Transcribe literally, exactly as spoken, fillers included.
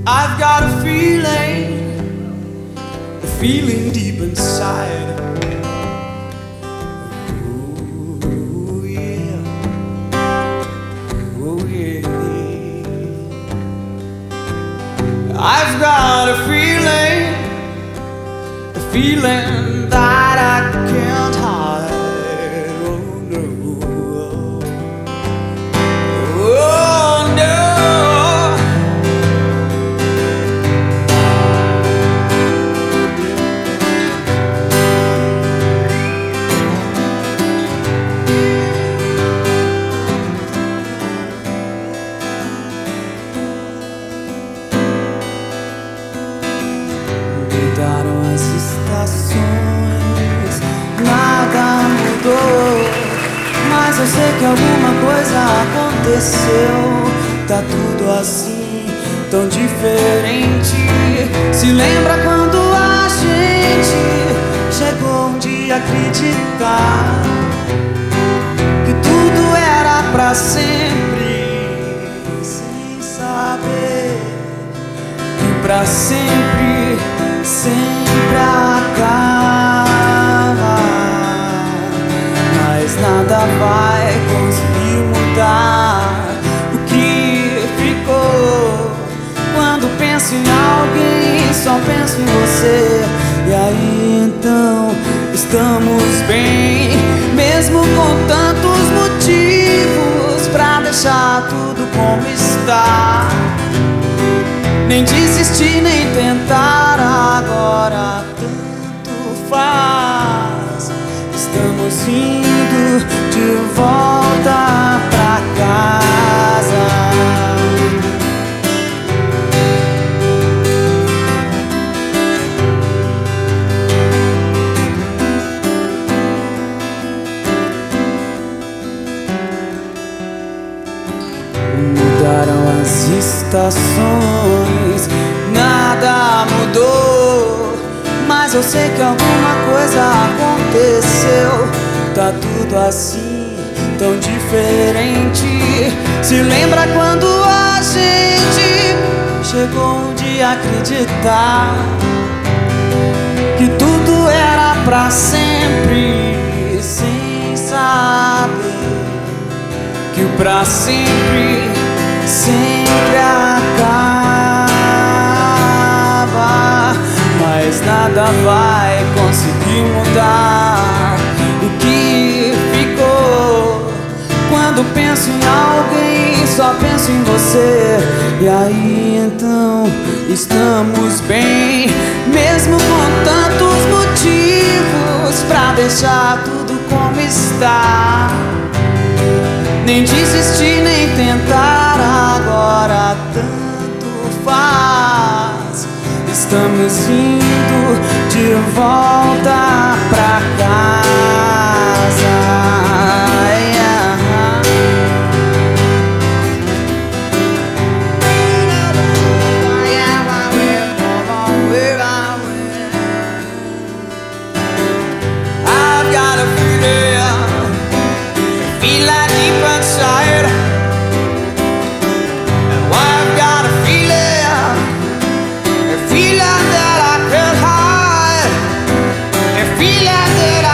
I've got a feeling, a feeling deep inside. Oh yeah, oh yeah. I've got a feeling, a feeling that I can't hide. Oh no, oh no. Mudaram as estações, nada mudou, mas eu sei que alguma coisa aconteceu. Tá tudo assim, tão diferente. Se lembra quando a gente chegou um dia a acreditar que tudo era pra sempre, sem saber que pra sempre sempre acaba, mas nada vai conseguir mudar o que ficou. Quando penso em alguém, só penso em você. E aí então estamos bem, mesmo com tantos motivos pra deixar tudo como está. Nem desistir, nem tentar, agora tanto faz. Estamos indo de volta pra casa. Mudaram as estações, nada mudou, mas eu sei que alguma coisa aconteceu. Tá tudo assim, tão diferente. Se lembra quando a gente chegou um dia a acreditar que tudo era pra sempre, sem saber que o pra sempre sempre acaba, mas nada vai conseguir mudar o que ficou. Quando penso em alguém, só penso em você. E aí então estamos bem, mesmo com tantos motivos pra deixar tudo como está. Nem desistir, nem tentar, agora tanto faz. Estamos indo de volta pra casa. I've got a feeling, feel like deep inside. And I've got a feeling, a feeling that I can't hide, a feeling that